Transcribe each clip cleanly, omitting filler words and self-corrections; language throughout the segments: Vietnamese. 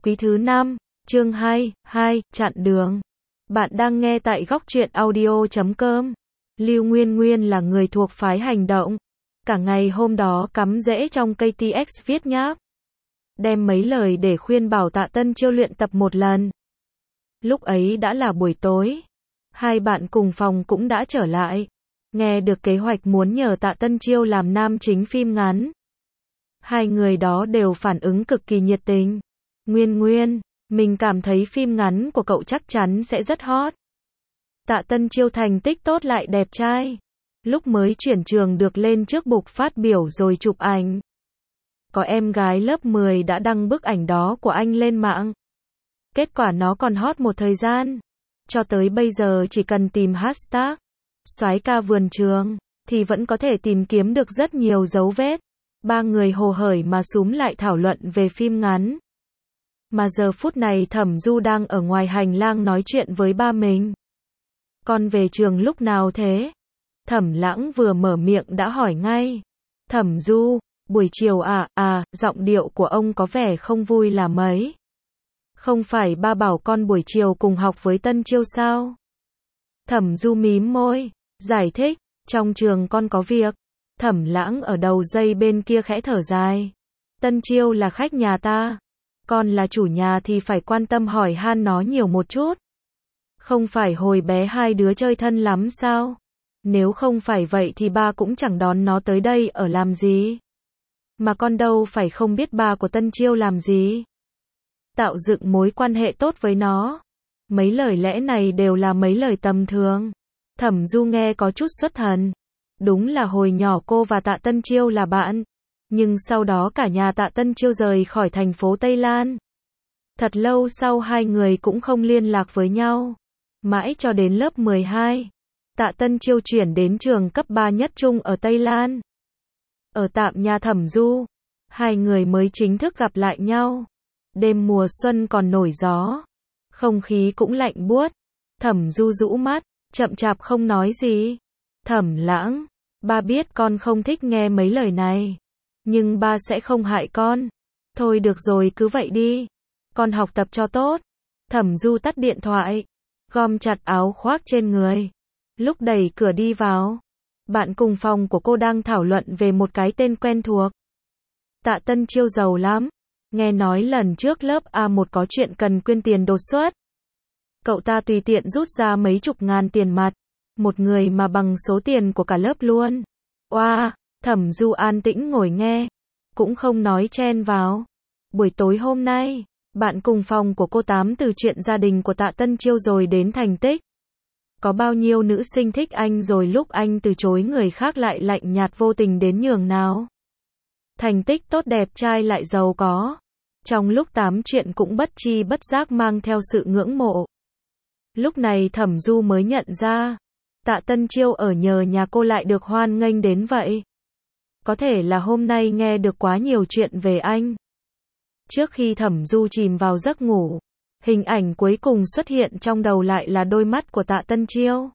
Quý thứ 5, chương 2, chặn đường. Bạn đang nghe tại góc truyện audio.com. Lưu Nguyên Nguyên là người thuộc phái hành động. Cả ngày hôm đó cắm rễ trong cây TX viết nháp. Đem mấy lời để khuyên bảo Tạ Tân Chiêu luyện tập một lần. Lúc ấy đã là buổi tối. Hai bạn cùng phòng cũng đã trở lại. Nghe được kế hoạch muốn nhờ Tạ Tân Chiêu làm nam chính phim ngắn. Hai người đó đều phản ứng cực kỳ nhiệt tình. Nguyên Nguyên, mình cảm thấy phim ngắn của cậu chắc chắn sẽ rất hot. Tạ Tân Chiêu thành tích tốt lại đẹp trai. Lúc mới chuyển trường được lên trước bục phát biểu rồi chụp ảnh. Có em gái lớp 10 đã đăng bức ảnh đó của anh lên mạng. Kết quả nó còn hot một thời gian. Cho tới bây giờ chỉ cần tìm hashtag soái ca vườn trường thì vẫn có thể tìm kiếm được rất nhiều dấu vết. Ba người hồ hởi mà xúm lại thảo luận về phim ngắn. Mà giờ phút này Thẩm Du đang ở ngoài hành lang nói chuyện với ba mình. Con về trường lúc nào thế? Thẩm Lãng vừa mở miệng đã hỏi ngay. Thẩm Du, buổi chiều giọng điệu của ông có vẻ không vui là mấy. Không phải ba bảo con buổi chiều cùng học với Tân Chiêu sao? Thẩm Du mím môi, giải thích, trong trường con có việc. Thẩm Lãng ở đầu dây bên kia khẽ thở dài. Tân Chiêu là khách nhà ta. Con là chủ nhà thì phải quan tâm hỏi han nó nhiều một chút. Không phải hồi bé hai đứa chơi thân lắm sao? Nếu không phải vậy thì ba cũng chẳng đón nó tới đây ở làm gì. Mà con đâu phải không biết ba của Tân Chiêu làm gì. Tạo dựng mối quan hệ tốt với nó. Mấy lời lẽ này đều là mấy lời tầm thường. Thẩm Du nghe có chút xuất thần. Đúng là hồi nhỏ cô và Tạ Tân Chiêu là bạn. Nhưng sau đó cả nhà Tạ Tân Chiêu rời khỏi thành phố Tây Lan. Thật lâu sau hai người cũng không liên lạc với nhau. Mãi cho đến lớp 12. Tạ Tân Chiêu chuyển đến trường cấp 3 nhất trung ở Tây Lan. Ở tạm nhà Thẩm Du. Hai người mới chính thức gặp lại nhau. Đêm mùa xuân còn nổi gió. Không khí cũng lạnh buốt. Thẩm Du rũ mắt, chậm chạp không nói gì. Thẩm Lãng, ba biết con không thích nghe mấy lời này. Nhưng ba sẽ không hại con. Thôi được rồi cứ vậy đi. Con học tập cho tốt. Thẩm Du tắt điện thoại. Gom chặt áo khoác trên người. Lúc đẩy cửa đi vào. Bạn cùng phòng của cô đang thảo luận về một cái tên quen thuộc. Tạ Tân Chiêu giàu lắm. Nghe nói lần trước lớp A1 có chuyện cần quyên tiền đột xuất. Cậu ta tùy tiện rút ra mấy chục ngàn tiền mặt. Một người mà bằng số tiền của cả lớp luôn. Oa, Thẩm Du an tĩnh ngồi nghe. Cũng không nói chen vào. Buổi tối hôm nay, bạn cùng phòng của cô tám từ chuyện gia đình của Tạ Tân Chiêu rồi đến thành tích. Có bao nhiêu nữ sinh thích anh rồi lúc anh từ chối người khác lại lạnh nhạt vô tình đến nhường nào. Thành tích tốt đẹp trai lại giàu có. Trong lúc tám chuyện cũng bất chi bất giác mang theo sự ngưỡng mộ. Lúc này Thẩm Du mới nhận ra. Tạ Tân Chiêu ở nhờ nhà cô lại được hoan nghênh đến vậy. Có thể là hôm nay nghe được quá nhiều chuyện về anh. Trước khi Thẩm Du chìm vào giấc ngủ, hình ảnh cuối cùng xuất hiện trong đầu lại là đôi mắt của Tạ Tân Chiêu.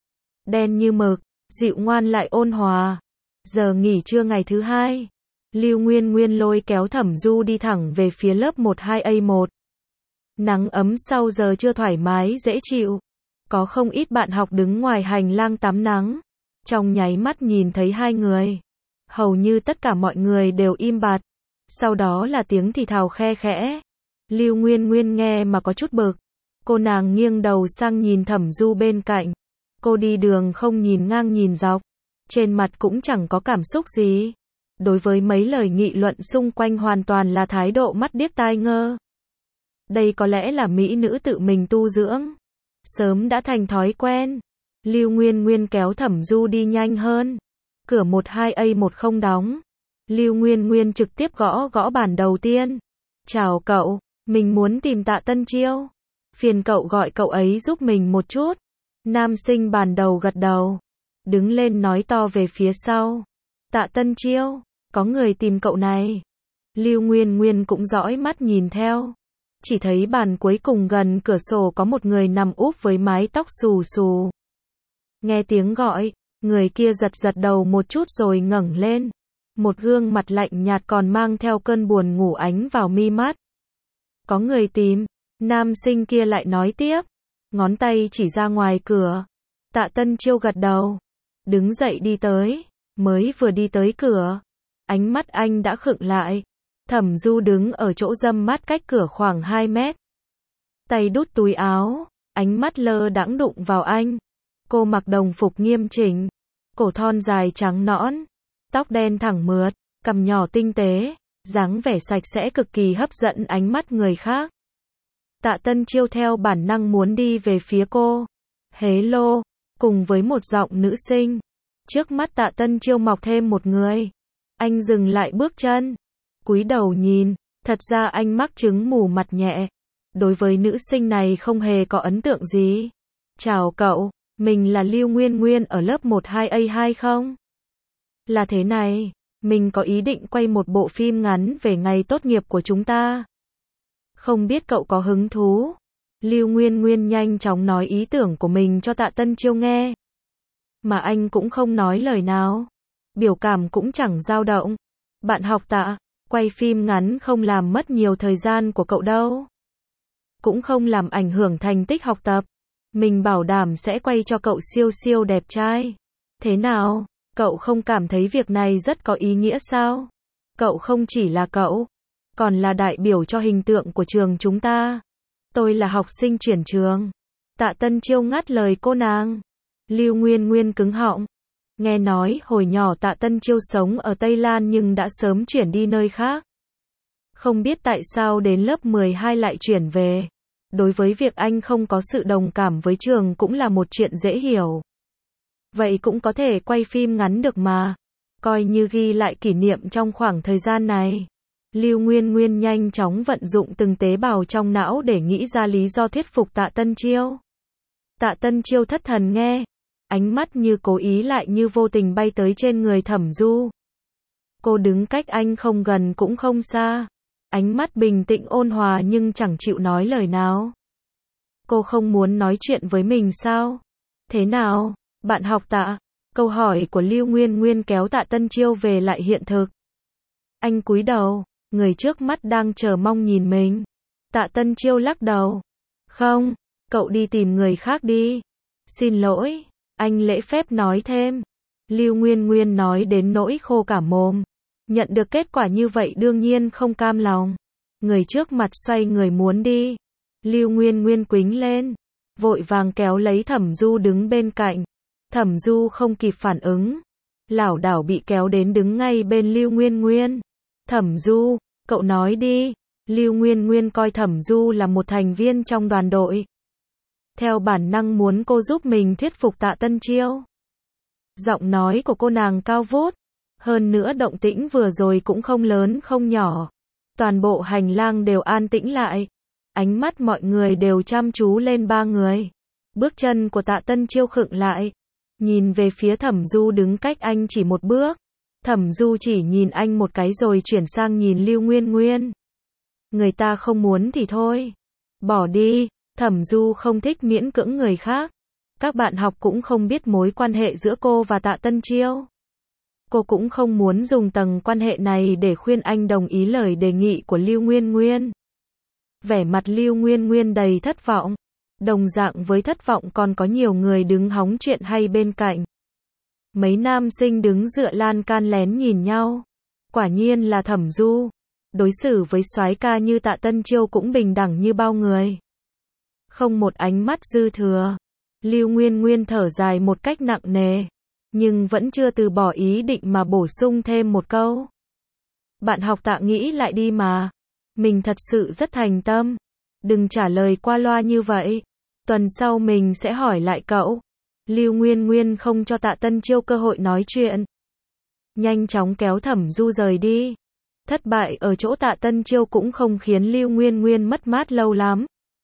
Đen như mực, dịu ngoan lại ôn hòa. Giờ nghỉ trưa ngày thứ hai, Lưu Nguyên Nguyên lôi kéo Thẩm Du đi thẳng về phía lớp 12A1. Nắng ấm sau giờ trưa thoải mái dễ chịu. Có không ít bạn học đứng ngoài hành lang tắm nắng. Trong nháy mắt nhìn thấy hai người. Hầu như tất cả mọi người đều im bặt. Sau đó là tiếng thì thào khe khẽ. Lưu Nguyên Nguyên nghe mà có chút bực. Cô nàng nghiêng đầu sang nhìn Thẩm Du bên cạnh. Cô đi đường không nhìn ngang nhìn dọc. Trên mặt cũng chẳng có cảm xúc gì. Đối với mấy lời nghị luận xung quanh hoàn toàn là thái độ mắt điếc tai ngơ. Đây có lẽ là mỹ nữ tự mình tu dưỡng. Sớm đã thành thói quen. Lưu Nguyên Nguyên kéo Thẩm Du đi nhanh hơn. Cửa 12A1 không đóng. Lưu Nguyên Nguyên trực tiếp gõ gõ bàn đầu tiên. Chào cậu, mình muốn tìm Tạ Tân Chiêu. Phiền cậu gọi cậu ấy giúp mình một chút. Nam sinh bàn đầu gật đầu. Đứng lên nói to về phía sau. Tạ Tân Chiêu, có người tìm cậu này. Lưu Nguyên Nguyên cũng dõi mắt nhìn theo. Chỉ thấy bàn cuối cùng gần cửa sổ có một người nằm úp với mái tóc xù xù. Nghe tiếng gọi, người kia giật giật đầu một chút rồi ngẩng lên. Một gương mặt lạnh nhạt còn mang theo cơn buồn ngủ ánh vào mi mắt. có người tìm. Nam sinh kia lại nói tiếp, ngón tay chỉ ra ngoài cửa. Tạ Tân Chiêu gật đầu, đứng dậy đi tới, mới vừa đi tới cửa, ánh mắt anh đã khựng lại. Thẩm Du đứng ở chỗ râm mát cách cửa khoảng 2 mét. Tay đút túi áo, ánh mắt lơ đãng đụng vào anh. Cô mặc đồng phục nghiêm chỉnh, cổ thon dài trắng nõn, tóc đen thẳng mượt, cằm nhỏ tinh tế, dáng vẻ sạch sẽ cực kỳ hấp dẫn ánh mắt người khác. Tạ Tân Chiêu theo bản năng muốn đi về phía cô. Hello, cùng với một giọng nữ sinh. Trước mắt Tạ Tân Chiêu mọc thêm một người. Anh dừng lại bước chân, cúi đầu nhìn, thật ra anh mắc chứng mù mặt nhẹ. Đối với nữ sinh này không hề có ấn tượng gì. Chào cậu, mình là Lưu Nguyên Nguyên ở lớp 12A2 không? Là thế này, mình có ý định quay một bộ phim ngắn về ngày tốt nghiệp của chúng ta. Không biết cậu có hứng thú? Lưu Nguyên Nguyên nhanh chóng nói ý tưởng của mình cho Tạ Tân Chiêu nghe. Mà anh cũng không nói lời nào. Biểu cảm cũng chẳng dao động. Bạn học Tạ, quay phim ngắn không làm mất nhiều thời gian của cậu đâu. Cũng không làm ảnh hưởng thành tích học tập. Mình bảo đảm sẽ quay cho cậu siêu siêu đẹp trai. Thế nào, cậu không cảm thấy việc này rất có ý nghĩa sao? Cậu không chỉ là cậu, còn là đại biểu cho hình tượng của trường chúng ta. Tôi là học sinh chuyển trường. Tạ Tân Chiêu ngắt lời cô nàng. Lưu Nguyên Nguyên cứng họng. Nghe nói hồi nhỏ Tạ Tân Chiêu sống ở Tây Lan nhưng đã sớm chuyển đi nơi khác. Không biết tại sao đến lớp 12 lại chuyển về. Đối với việc anh không có sự đồng cảm với trường cũng là một chuyện dễ hiểu. Vậy cũng có thể quay phim ngắn được mà. Coi như ghi lại kỷ niệm trong khoảng thời gian này. Lưu Nguyên Nguyên nhanh chóng vận dụng từng tế bào trong não để nghĩ ra lý do thuyết phục Tạ Tân Chiêu. Tạ Tân Chiêu thất thần nghe. Ánh mắt như cố ý lại như vô tình bay tới trên người Thẩm Du. Cô đứng cách anh không gần cũng không xa. Ánh mắt bình tĩnh ôn hòa nhưng chẳng chịu nói lời nào. Cô không muốn nói chuyện với mình sao? Thế nào, bạn học Tạ? Câu hỏi của Lưu Nguyên Nguyên kéo Tạ Tân Chiêu về lại hiện thực. Anh cúi đầu, người trước mắt đang chờ mong nhìn mình. Tạ Tân Chiêu lắc đầu. Không, cậu đi tìm người khác đi. Xin lỗi, anh lễ phép nói thêm. Lưu Nguyên Nguyên nói đến nỗi khô cả mồm. Nhận được kết quả như vậy đương nhiên không cam lòng. Người trước mặt xoay người muốn đi. Lưu Nguyên Nguyên quýnh lên, vội vàng kéo lấy Thẩm Du đứng bên cạnh. Thẩm Du không kịp phản ứng, lảo đảo bị kéo đến đứng ngay bên Lưu Nguyên Nguyên. Thẩm Du, cậu nói đi. Lưu Nguyên Nguyên coi Thẩm Du là một thành viên trong đoàn đội. Theo bản năng muốn cô giúp mình thuyết phục Tạ Tân Chiêu. Giọng nói của cô nàng cao vút. Hơn nữa động tĩnh vừa rồi cũng không lớn không nhỏ. Toàn bộ hành lang đều an tĩnh lại. Ánh mắt mọi người đều chăm chú lên ba người. Bước chân của Tạ Tân Chiêu khựng lại. Nhìn về phía Thẩm Du đứng cách anh chỉ một bước. Thẩm Du chỉ nhìn anh một cái rồi chuyển sang nhìn Lưu Nguyên Nguyên. Người ta không muốn thì thôi. Bỏ đi, Thẩm Du không thích miễn cưỡng người khác. Các bạn học cũng không biết mối quan hệ giữa cô và Tạ Tân Chiêu. Cô cũng không muốn dùng tầng quan hệ này để khuyên anh đồng ý lời đề nghị của Lưu Nguyên Nguyên. Vẻ mặt Lưu Nguyên Nguyên đầy thất vọng. Đồng dạng với thất vọng còn có nhiều người đứng hóng chuyện hay bên cạnh. Mấy nam sinh đứng dựa lan can lén nhìn nhau. Quả nhiên là Thẩm Du. Đối xử với soái ca như Tạ Tân Chiêu cũng bình đẳng như bao người. Không một ánh mắt dư thừa. Lưu Nguyên Nguyên thở dài một cách nặng nề. Nhưng vẫn chưa từ bỏ ý định mà bổ sung thêm một câu. Bạn học Tạ nghĩ lại đi mà. Mình thật sự rất thành tâm. Đừng trả lời qua loa như vậy. Tuần sau mình sẽ hỏi lại cậu. Lưu Nguyên Nguyên không cho Tạ Tân Chiêu cơ hội nói chuyện. Nhanh chóng kéo Thẩm Du rời đi. Thất bại ở chỗ Tạ Tân Chiêu cũng không khiến Lưu Nguyên Nguyên mất mát lâu lắm.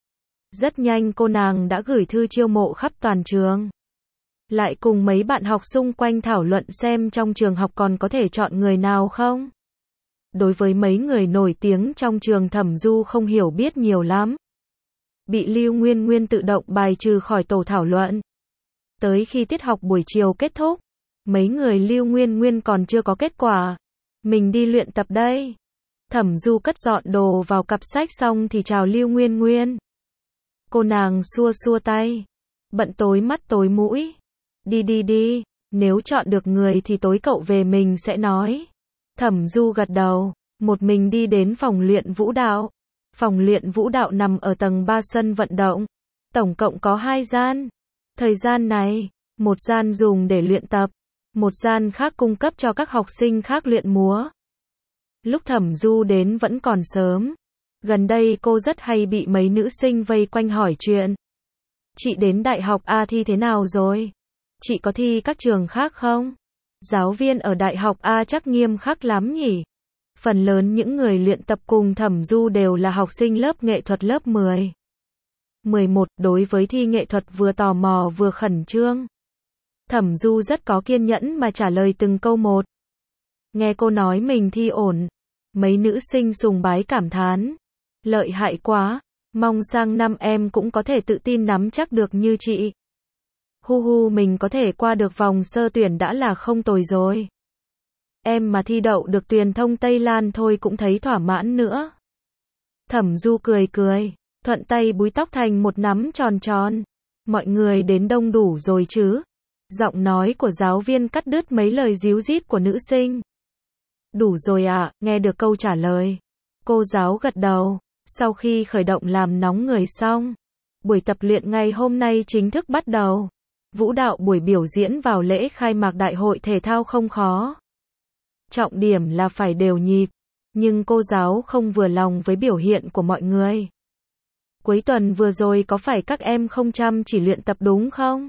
Rất nhanh cô nàng đã gửi thư chiêu mộ khắp toàn trường. Lại cùng mấy bạn học xung quanh thảo luận xem trong trường học còn có thể chọn người nào không. Đối với mấy người nổi tiếng trong trường Thẩm Du không hiểu biết nhiều lắm. Bị Lưu Nguyên Nguyên tự động bài trừ khỏi tổ thảo luận. Tới khi tiết học buổi chiều kết thúc, mấy người Lưu Nguyên Nguyên còn chưa có kết quả. Mình đi luyện tập đây. Thẩm Du cất dọn đồ vào cặp sách xong thì chào Lưu Nguyên Nguyên. Cô nàng xua xua tay. Bận tối mắt tối mũi. Đi đi đi, nếu chọn được người thì tối cậu về mình sẽ nói. Thẩm Du gật đầu, một mình đi đến phòng luyện vũ đạo. Phòng luyện vũ đạo nằm ở tầng 3 sân vận động. Tổng cộng có 2 gian. Thời gian này, một gian dùng để luyện tập, một gian khác cung cấp cho các học sinh khác luyện múa. Lúc Thẩm Du đến vẫn còn sớm. Gần đây cô rất hay bị mấy nữ sinh vây quanh hỏi chuyện. Chị đến đại học A thi thế nào rồi? Chị có thi các trường khác không? Giáo viên ở đại học A chắc nghiêm khắc lắm nhỉ? Phần lớn những người luyện tập cùng Thẩm Du đều là học sinh lớp nghệ thuật lớp 10. 11, đối với thi nghệ thuật vừa tò mò vừa khẩn trương. Thẩm Du rất có kiên nhẫn mà trả lời từng câu một. Nghe cô nói mình thi ổn, mấy nữ sinh sùng bái cảm thán. Lợi hại quá, mong sang năm em cũng có thể tự tin nắm chắc được như chị. Hu hu, mình có thể qua được vòng sơ tuyển đã là không tồi rồi. Em mà thi đậu được truyền thông Tây Lan thôi cũng thấy thỏa mãn nữa. Thẩm Du cười cười, thuận tay búi tóc thành một nắm tròn tròn. Mọi người đến đông đủ rồi chứ? Giọng nói của giáo viên cắt đứt mấy lời díu dít của nữ sinh. Đủ rồi ạ, nghe được câu trả lời. Cô giáo gật đầu. Sau khi khởi động làm nóng người xong, buổi tập luyện ngày hôm nay chính thức bắt đầu. Vũ đạo buổi biểu diễn vào lễ khai mạc đại hội thể thao không khó. Trọng điểm là phải đều nhịp. Nhưng cô giáo không vừa lòng với biểu hiện của mọi người. Cuối tuần vừa rồi có phải các em không chăm chỉ luyện tập đúng không?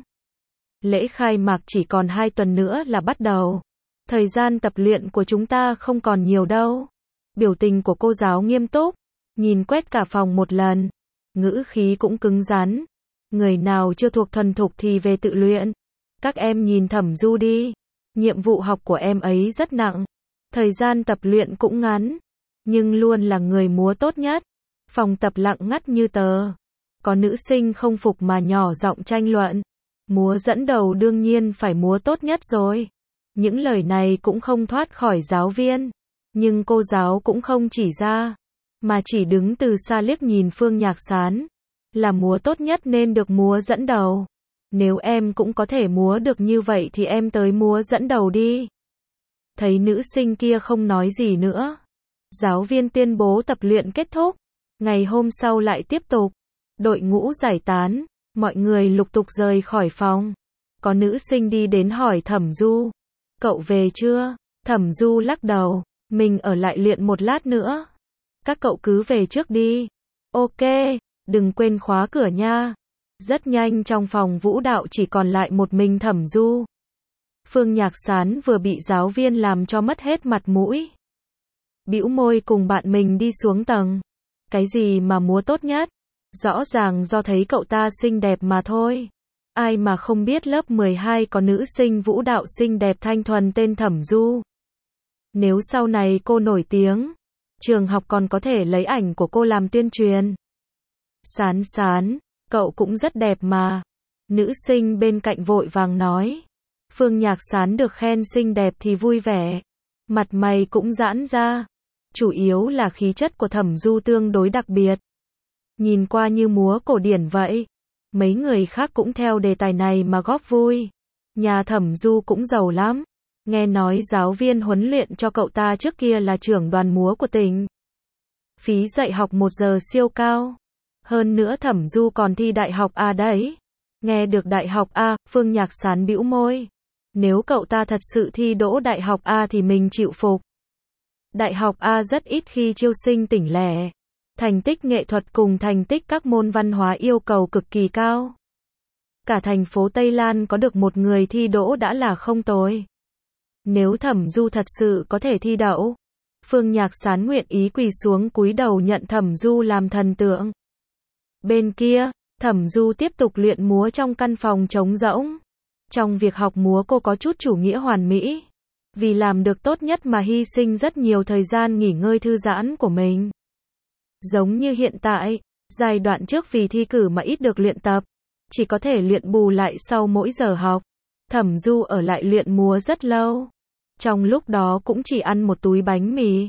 Lễ khai mạc chỉ còn 2 tuần nữa là bắt đầu. Thời gian tập luyện của chúng ta không còn nhiều đâu. Biểu tình của cô giáo nghiêm túc, nhìn quét cả phòng một lần. Ngữ khí cũng cứng rắn. Người nào chưa thuộc thuần thục thì về tự luyện. Các em nhìn Thẩm Du đi. Nhiệm vụ học của em ấy rất nặng. Thời gian tập luyện cũng ngắn. Nhưng luôn là người múa tốt nhất. Phòng tập lặng ngắt như tờ. Có nữ sinh không phục mà nhỏ giọng tranh luận. Múa dẫn đầu đương nhiên phải múa tốt nhất rồi. Những lời này cũng không thoát khỏi giáo viên. Nhưng cô giáo cũng không chỉ ra. Mà chỉ đứng từ xa liếc nhìn Phương Nhạc Sán. Là múa tốt nhất nên được múa dẫn đầu. Nếu em cũng có thể múa được như vậy thì em tới múa dẫn đầu đi. Thấy nữ sinh kia không nói gì nữa. Giáo viên tuyên bố tập luyện kết thúc. Ngày hôm sau lại tiếp tục. Đội ngũ giải tán. Mọi người lục tục rời khỏi phòng. Có nữ sinh đi đến hỏi Thẩm Du. Cậu về chưa? Thẩm Du lắc đầu. Mình ở lại luyện một lát nữa. Các cậu cứ về trước đi. Ok, đừng quên khóa cửa nha. Rất nhanh trong phòng vũ đạo chỉ còn lại một mình Thẩm Du. Phương Nhạc Sán vừa bị giáo viên làm cho mất hết mặt mũi. Bĩu môi cùng bạn mình đi xuống tầng. Cái gì mà múa tốt nhất? Rõ ràng do thấy cậu ta xinh đẹp mà thôi. Ai mà không biết lớp 12 có nữ sinh vũ đạo xinh đẹp thanh thuần tên Thẩm Du. Nếu sau này cô nổi tiếng, trường học còn có thể lấy ảnh của cô làm tuyên truyền. Sán Sán, cậu cũng rất đẹp mà. Nữ sinh bên cạnh vội vàng nói. Phương Nhạc Sán được khen xinh đẹp thì vui vẻ. Mặt mày cũng giãn ra. Chủ yếu là khí chất của Thẩm Du tương đối đặc biệt. Nhìn qua như múa cổ điển vậy. Mấy người khác cũng theo đề tài này mà góp vui. Nhà Thẩm Du cũng giàu lắm. Nghe nói giáo viên huấn luyện cho cậu ta trước kia là trưởng đoàn múa của tỉnh. Phí dạy học 1 giờ siêu cao. Hơn nữa Thẩm Du còn thi đại học A đấy. Nghe được đại học A, Phương Nhạc Sán bĩu môi. Nếu cậu ta thật sự thi đỗ đại học A thì mình chịu phục. Đại học A rất ít khi chiêu sinh tỉnh lẻ. Thành tích nghệ thuật cùng thành tích các môn văn hóa yêu cầu cực kỳ cao. Cả thành phố Tây Lan có được một người thi đỗ đã là không tồi. Nếu Thẩm Du thật sự có thể thi đậu, Phương Nhạc Sán nguyện ý quỳ xuống cúi đầu nhận Thẩm Du làm thần tượng. Bên kia, Thẩm Du tiếp tục luyện múa trong căn phòng trống rỗng. Trong việc học múa cô có chút chủ nghĩa hoàn mỹ. Vì làm được tốt nhất mà hy sinh rất nhiều thời gian nghỉ ngơi thư giãn của mình. Giống như hiện tại, giai đoạn trước vì thi cử mà ít được luyện tập. Chỉ có thể luyện bù lại sau mỗi giờ học. Thẩm Du ở lại luyện múa rất lâu. Trong lúc đó cũng chỉ ăn một túi bánh mì.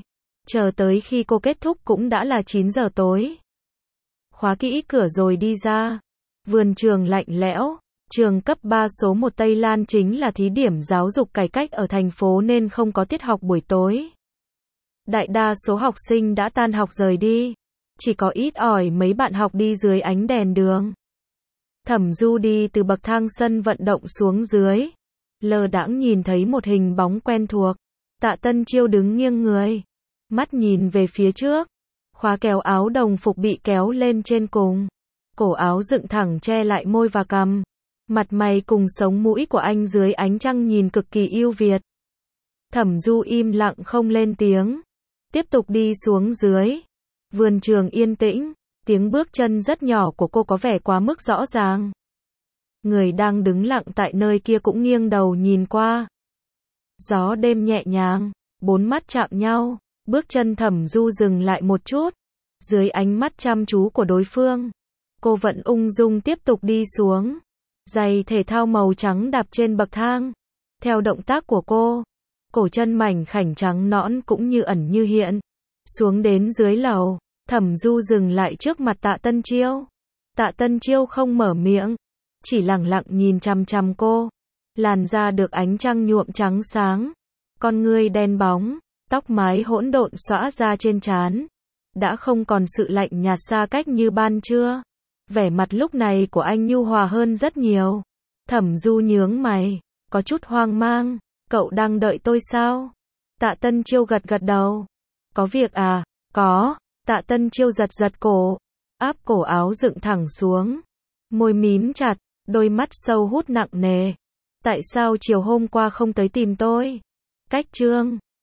Chờ tới khi cô kết thúc cũng đã là 9 giờ tối. Khóa kỹ cửa rồi đi ra. Vườn trường lạnh lẽo. Trường cấp 3 số 1 Tây Lan chính là thí điểm giáo dục cải cách ở thành phố nên không có tiết học buổi tối. Đại đa số học sinh đã tan học rời đi. Chỉ có ít ỏi mấy bạn học đi dưới ánh đèn đường. Thẩm Du đi từ bậc thang sân vận động xuống dưới. Lờ đãng nhìn thấy một hình bóng quen thuộc. Tạ Tân Chiêu đứng nghiêng người. Mắt nhìn về phía trước. Khóa kéo áo đồng phục bị kéo lên trên cùng. Cổ áo dựng thẳng che lại môi và cằm. Mặt mày cùng sống mũi của anh dưới ánh trăng nhìn cực kỳ yêu Việt. Thẩm Du im lặng không lên tiếng. Tiếp tục đi xuống dưới. Vườn trường yên tĩnh. Tiếng bước chân rất nhỏ của cô có vẻ quá mức rõ ràng. Người đang đứng lặng tại nơi kia cũng nghiêng đầu nhìn qua. Gió đêm nhẹ nhàng. 4 mắt chạm nhau. Bước chân Thẩm Du dừng lại một chút. Dưới ánh mắt chăm chú của đối phương, cô vẫn ung dung tiếp tục đi xuống. Giày thể thao màu trắng đạp trên bậc thang. Theo động tác của cô, cổ chân mảnh khảnh trắng nõn cũng như ẩn như hiện. Xuống đến dưới lầu, Thẩm Du dừng lại trước mặt Tạ Tân Chiêu. Tạ Tân Chiêu không mở miệng, chỉ lặng lặng nhìn chằm chằm cô. Làn da được ánh trăng nhuộm trắng sáng, con ngươi đen bóng, tóc mái hỗn độn xõa ra trên trán. Đã không còn sự lạnh nhạt xa cách như ban trưa. Vẻ mặt lúc này của anh nhu hòa hơn rất nhiều. Thẩm Du nhướng mày, có chút hoang mang. Cậu đang đợi tôi sao? Tạ Tân Chiêu gật gật đầu. Có việc à? Có. Tạ Tân Chiêu giật giật cổ. Áp cổ áo dựng thẳng xuống. Môi mím chặt, đôi mắt sâu hút nặng nề. Tại sao chiều hôm qua không tới tìm tôi? Cách chương